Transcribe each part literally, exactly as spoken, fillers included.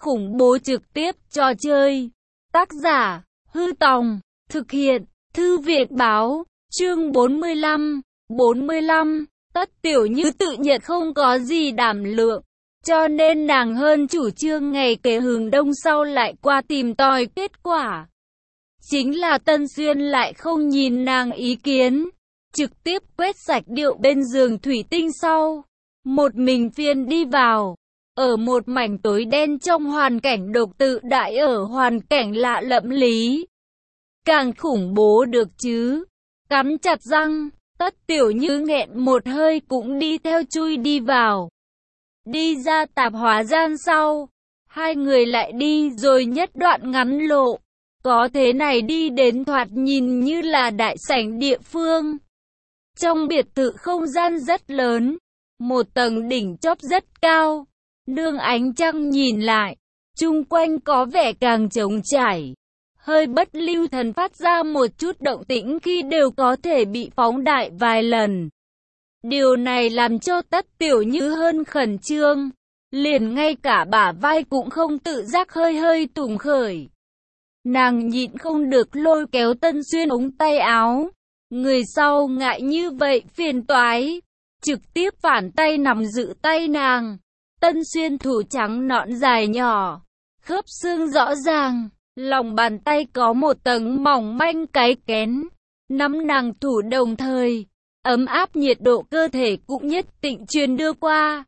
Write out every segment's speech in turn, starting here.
khủng bố trực tiếp trò chơi. Tác giả, Hư Tòng, thực hiện, Thư viện Báo, chương bốn mươi lăm, bốn mươi lăm, Tất Tiểu Như tự nhận không có gì đảm lượng, cho nên nàng hơn chủ trương ngày kế hướng đông sau lại qua tìm tòi kết quả. Chính là Tân Xuyên lại không nhìn nàng ý kiến, trực tiếp quét sạch điệu bên giường thủy tinh sau. Một mình phiên đi vào, ở một mảnh tối đen trong hoàn cảnh độc tự đại ở hoàn cảnh lạ lẫm lý. Càng khủng bố được chứ, cắn chặt răng, Tất Tiểu Như nghẹn một hơi cũng đi theo chui đi vào. Đi ra tạp hóa gian sau, hai người lại đi rồi nhất đoạn ngắn lộ. Có thế này đi đến thoạt nhìn như là đại sảnh địa phương. Trong biệt thự không gian rất lớn, một tầng đỉnh chóp rất cao, nương ánh trăng nhìn lại, chung quanh có vẻ càng trống trải. Hơi bất lưu thần phát ra một chút động tĩnh khi đều có thể bị phóng đại vài lần. Điều này làm cho Tất Tiểu Như hơn khẩn trương, liền ngay cả bả vai cũng không tự giác hơi hơi tùng khởi. Nàng nhịn không được lôi kéo Tân Xuyên ống tay áo, người sau ngại như vậy phiền toái, trực tiếp phản tay nằm giữ tay nàng. Tân Xuyên thủ trắng nõn dài nhỏ, khớp xương rõ ràng, lòng bàn tay có một tầng mỏng manh cái kén, nắm nàng thủ đồng thời, ấm áp nhiệt độ cơ thể cũng nhất định truyền đưa qua.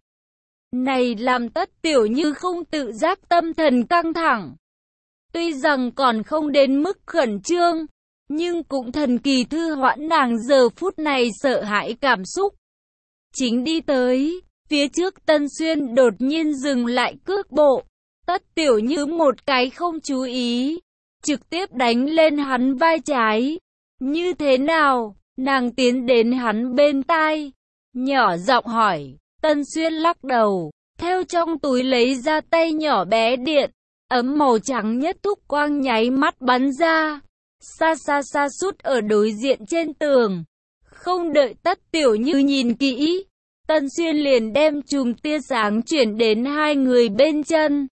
Này làm Tất Tiểu Như không tự giác tâm thần căng thẳng. Tuy rằng còn không đến mức khẩn trương, nhưng cũng thần kỳ thư hoãn nàng giờ phút này sợ hãi cảm xúc. Chính đi tới, phía trước Tân Xuyên đột nhiên dừng lại cước bộ. Tất Tiểu Như một cái không chú ý, trực tiếp đánh lên hắn vai trái. Như thế nào? Nàng tiến đến hắn bên tai, nhỏ giọng hỏi. Tân Xuyên lắc đầu, theo trong túi lấy ra tay nhỏ bé điện, ấm màu trắng nhất thúc quang nháy mắt bắn ra, xa xa xa sút ở đối diện trên tường. Không đợi Tất Tiểu Như nhìn kỹ, Tân Xuyên liền đem chùm tia sáng chuyển đến hai người bên chân.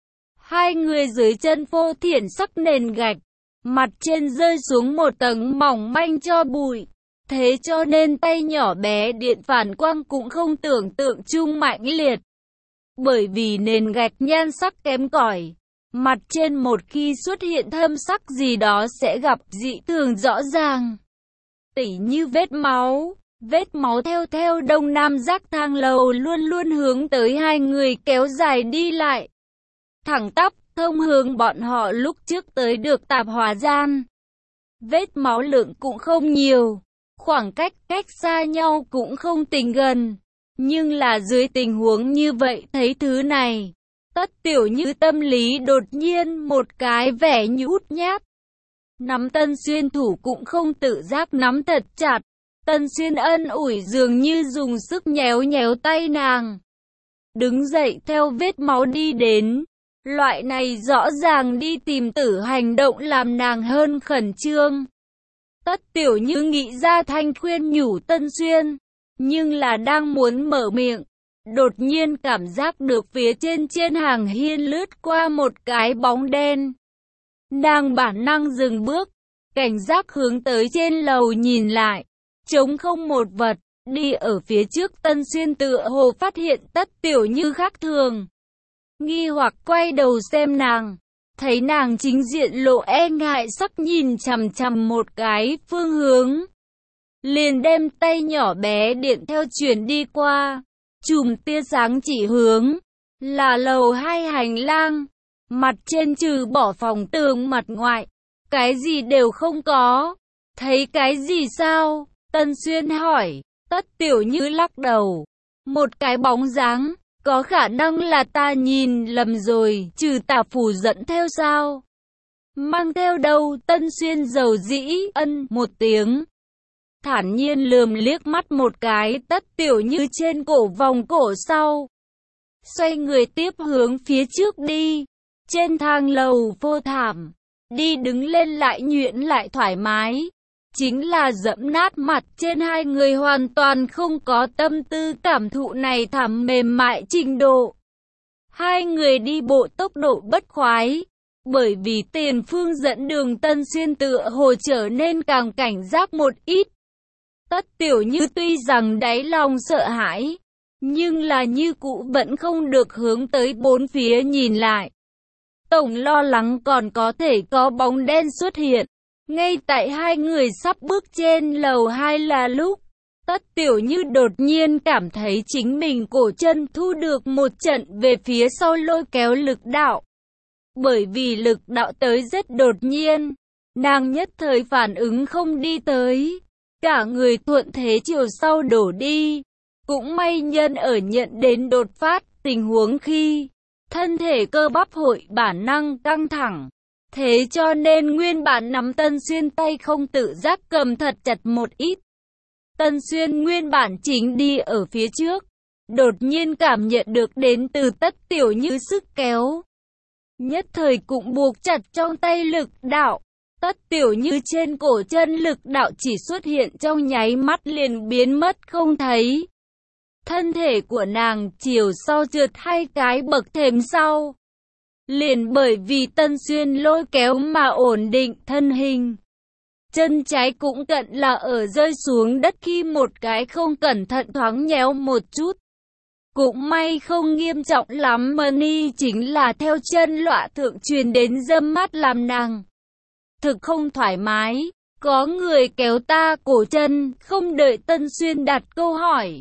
Hai người dưới chân phô thiển sắc nền gạch, mặt trên rơi xuống một tầng mỏng manh cho bụi. Thế cho nên tay nhỏ bé điện phản quang cũng không tưởng tượng chung mãnh liệt. Bởi vì nền gạch nhan sắc kém cỏi, mặt trên một khi xuất hiện thâm sắc gì đó sẽ gặp dị thường rõ ràng. Tỉ như vết máu, vết máu theo theo đông nam giác thang lầu luôn luôn hướng tới hai người kéo dài đi lại. Thẳng tắp, thông hướng bọn họ lúc trước tới được tạp hóa gian. Vết máu lượng cũng không nhiều, khoảng cách cách xa nhau cũng không tính gần. Nhưng là dưới tình huống như vậy thấy thứ này, Tất Tiểu Như tâm lý đột nhiên một cái vẻ nhút nhát. Nắm Tân Xuyên thủ cũng không tự giác nắm thật chặt. Tân Xuyên ân ủi dường như dùng sức nhéo nhéo tay nàng. Đứng dậy theo vết máu đi đến. Loại này rõ ràng đi tìm tử hành động làm nàng hơn khẩn trương. Tất Tiểu Như nghĩ ra thanh khuyên nhủ Tân Xuyên, nhưng là đang muốn mở miệng, đột nhiên cảm giác được phía trên trên hàng hiên lướt qua một cái bóng đen. Nàng bản năng dừng bước, cảnh giác hướng tới trên lầu nhìn lại, trống không một vật, đi ở phía trước Tân Xuyên tựa hồ phát hiện Tất Tiểu Như khác thường. Nghi hoặc quay đầu xem nàng, thấy nàng chính diện lộ e ngại sắc nhìn chằm chằm một cái phương hướng. Liền đem tay nhỏ bé điện theo chuyển đi qua, chùm tia sáng chỉ hướng, là lầu hai hành lang, mặt trên trừ bỏ phòng tường mặt ngoại, cái gì đều không có. Thấy cái gì sao? Tân Xuyên hỏi. Tất Tiểu Như lắc đầu, một cái bóng dáng. Có khả năng là ta nhìn lầm rồi, trừ tà phù dẫn theo sao? Mang theo đâu? Tân Xuyên dầu dĩ ân một tiếng. Thản nhiên lườm liếc mắt một cái Tất Tiểu Như trên cổ vòng cổ sau. Xoay người tiếp hướng phía trước đi. Trên thang lầu vô thảm, đi đứng lên lại nhuyễn lại thoải mái. Chính là dẫm nát mặt trên hai người hoàn toàn không có tâm tư cảm thụ này thảm mềm mại trình độ. Hai người đi bộ tốc độ bất khoái. Bởi vì tiền phương dẫn đường Tân Xuyên tựa hồ trở nên càng cảnh giác một ít. Tất Tiểu Như tuy rằng đáy lòng sợ hãi, nhưng là như cũ vẫn không được hướng tới bốn phía nhìn lại. Tổng lo lắng còn có thể có bóng đen xuất hiện. Ngay tại hai người sắp bước trên lầu hai là lúc, Tất Tiểu Như đột nhiên cảm thấy chính mình cổ chân thu được một trận về phía sau lôi kéo lực đạo. Bởi vì lực đạo tới rất đột nhiên, nàng nhất thời phản ứng không đi tới, cả người thuận thế chiều sau đổ đi. Cũng may nhân ở nhận đến đột phát tình huống khi thân thể cơ bắp hội bản năng căng thẳng. Thế cho nên nguyên bản nắm Tân Xuyên tay không tự giác cầm thật chặt một ít. Tân Xuyên nguyên bản chính đi ở phía trước, đột nhiên cảm nhận được đến từ Tất Tiểu Như sức kéo. Nhất thời cũng buộc chặt trong tay lực đạo. Tất Tiểu Như trên cổ chân lực đạo chỉ xuất hiện trong nháy mắt liền biến mất không thấy. Thân thể của nàng chiều sau trượt hai cái bậc thềm sau. Liền bởi vì Tân Xuyên lôi kéo mà ổn định thân hình. Chân trái cũng cận là ở rơi xuống đất khi một cái không cẩn thận thoáng nhéo một chút. Cũng may không nghiêm trọng lắm mà ni chính là theo chân lõa thượng truyền đến dâm mát làm nàng thực không thoải mái. Có người kéo ta cổ chân, không đợi Tân Xuyên đặt câu hỏi.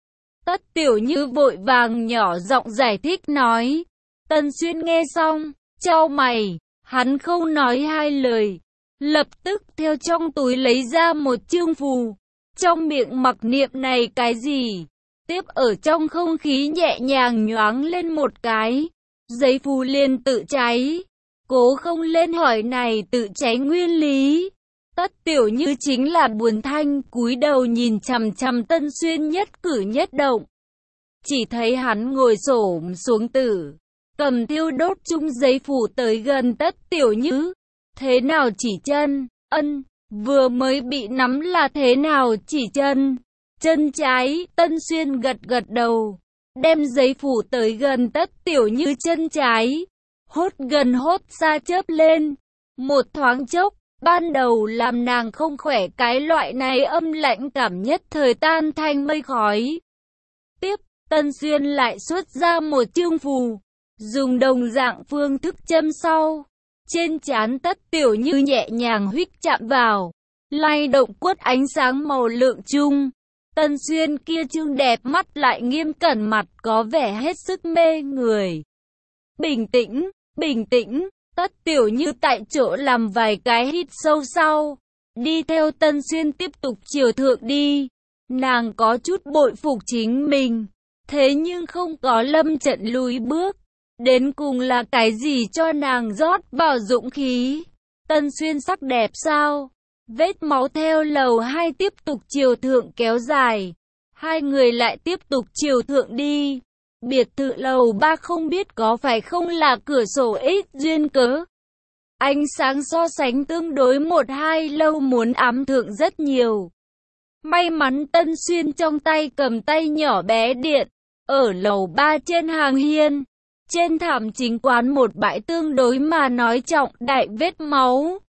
Tất Tiểu Như vội vàng nhỏ giọng giải thích nói. Tân Xuyên nghe xong, chau mày, hắn không nói hai lời. Lập tức theo trong túi lấy ra một chương phù. Trong miệng mặc niệm này cái gì? Tiếp ở trong không khí nhẹ nhàng nhoáng lên một cái. Giấy phù liền tự cháy. Cố không lên hỏi này tự cháy nguyên lý. Tất Tiểu Như chính là buồn thanh cúi đầu nhìn chằm chằm Tân Xuyên nhất cử nhất động. Chỉ thấy hắn ngồi xổm xuống tử, cầm thiêu đốt chung giấy phù tới gần Tất Tiểu Như. Thế nào chỉ chân? Ân, vừa mới bị nắm là thế nào chỉ chân? Chân trái. Tân Xuyên gật gật đầu, đem giấy phù tới gần Tất Tiểu Như chân trái. Hốt gần hốt xa chớp lên. Một thoáng chốc, ban đầu làm nàng không khỏe cái loại này âm lạnh cảm nhất thời tan thành mây khói. Tiếp, Tân Xuyên lại xuất ra một chương phù, dùng đồng dạng phương thức châm sau. Trên trán Tất Tiểu Như nhẹ nhàng huých chạm vào, lay động quất ánh sáng màu lượng chung. Tân Xuyên kia trương đẹp mắt lại nghiêm cẩn mặt có vẻ hết sức mê người. Bình tĩnh, bình tĩnh. Tất Tiểu Như tại chỗ làm vài cái hít sâu sau, đi theo Tân Xuyên tiếp tục chiều thượng đi. Nàng có chút bội phục chính mình, thế nhưng không có lâm trận lùi bước. Đến cùng là cái gì cho nàng rót vào dũng khí? Tân Xuyên sắc đẹp sao? Vết máu theo lầu hai tiếp tục chiều thượng kéo dài. Hai người lại tiếp tục chiều thượng đi. Biệt thự lầu ba không biết có phải không là cửa sổ ít duyên cớ. Ánh sáng so sánh tương đối một hai lâu muốn ám thượng rất nhiều. May mắn Tân Xuyên trong tay cầm tay nhỏ bé điện. Ở lầu ba trên hàng hiên. Trên thảm chính quán một bãi tương đối mà nói trọng đại vết máu.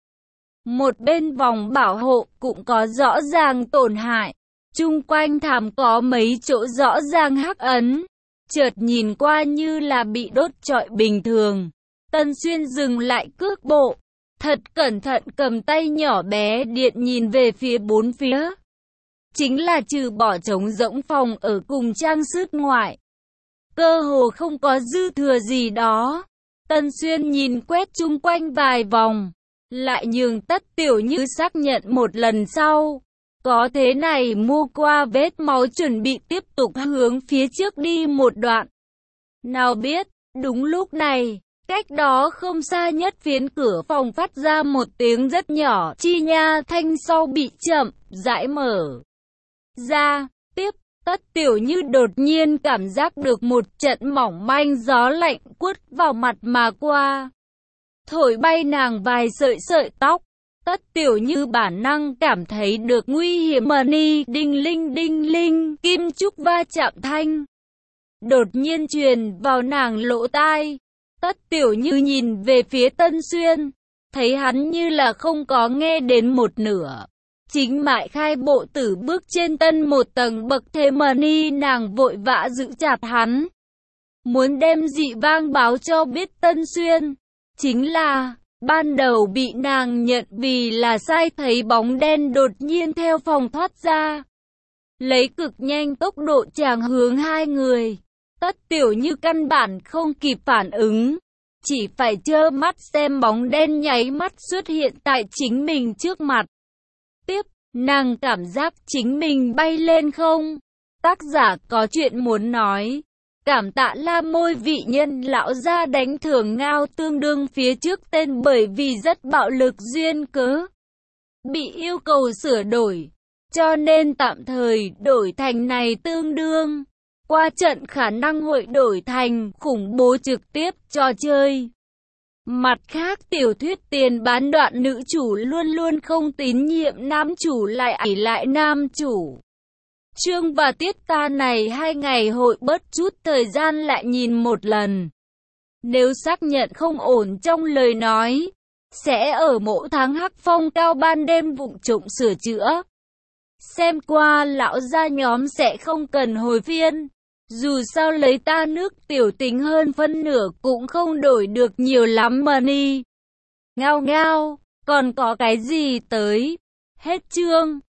Một bên vòng bảo hộ cũng có rõ ràng tổn hại. Chung quanh thảm có mấy chỗ rõ ràng hắc ấn. Chợt nhìn qua như là bị đốt trọi bình thường. Tân Xuyên dừng lại cước bộ. Thật cẩn thận cầm tay nhỏ bé điện nhìn về phía bốn phía. Chính là trừ bỏ trống rỗng phòng ở cùng trang sức ngoại. Cơ hồ không có dư thừa gì đó. Tân Xuyên nhìn quét chung quanh vài vòng. Lại nhường Tất Tiểu Như xác nhận một lần sau. Có thế này mua qua vết máu chuẩn bị tiếp tục hướng phía trước đi một đoạn. Nào biết, đúng lúc này, cách đó không xa nhất phiến cửa phòng phát ra một tiếng rất nhỏ, chi nha thanh sau bị chậm, rãi mở ra. Tiếp, Tất Tiểu Như đột nhiên cảm giác được một trận mỏng manh gió lạnh quất vào mặt mà qua. Thổi bay nàng vài sợi sợi tóc. Tất Tiểu Như bản năng cảm thấy được nguy hiểm mà ni đinh linh đinh linh, kim trúc va chạm thanh. đột nhiên truyền vào nàng lỗ tai. Tất Tiểu Như nhìn về phía Tân Xuyên, thấy hắn như là không có nghe đến một nửa. Chính Mại Khai bộ tử bước trên tân một tầng bậc thế mà ni nàng vội vã giữ chặt hắn, muốn đem dị vang báo cho biết Tân Xuyên. Chính là, ban đầu bị nàng nhận vì là sai, thấy bóng đen đột nhiên theo phòng thoát ra, lấy cực nhanh tốc độ chàng hướng hai người. Tất Tiểu Như căn bản không kịp phản ứng, chỉ phải trơ mắt xem bóng đen nháy mắt xuất hiện tại chính mình trước mặt. Tiếp, nàng cảm giác chính mình bay lên không. Tác giả có chuyện muốn nói. Cảm tạ La Môi vị nhân lão gia đánh thưởng ngao tương đương phía trước tên bởi vì rất bạo lực duyên cớ, bị yêu cầu sửa đổi, cho nên tạm thời đổi thành này tương đương. Qua trận khả năng hội đổi thành khủng bố trực tiếp trò chơi. Mặt khác tiểu thuyết tiền bán đoạn nữ chủ luôn luôn không tín nhiệm nam chủ lại ỷ lại nam chủ. Chương và tiết ta này hai ngày hội bớt chút thời gian lại nhìn một lần. Nếu xác nhận không ổn trong lời nói, sẽ ở mỗi tháng hắc phong cao ban đêm vụng trộm sửa chữa. Xem qua lão gia nhóm sẽ không cần hồi phiên. Dù sao lấy ta nước tiểu tính hơn phân nửa cũng không đổi được nhiều lắm mà ni. Ngao ngao, còn có cái gì tới? Hết chương.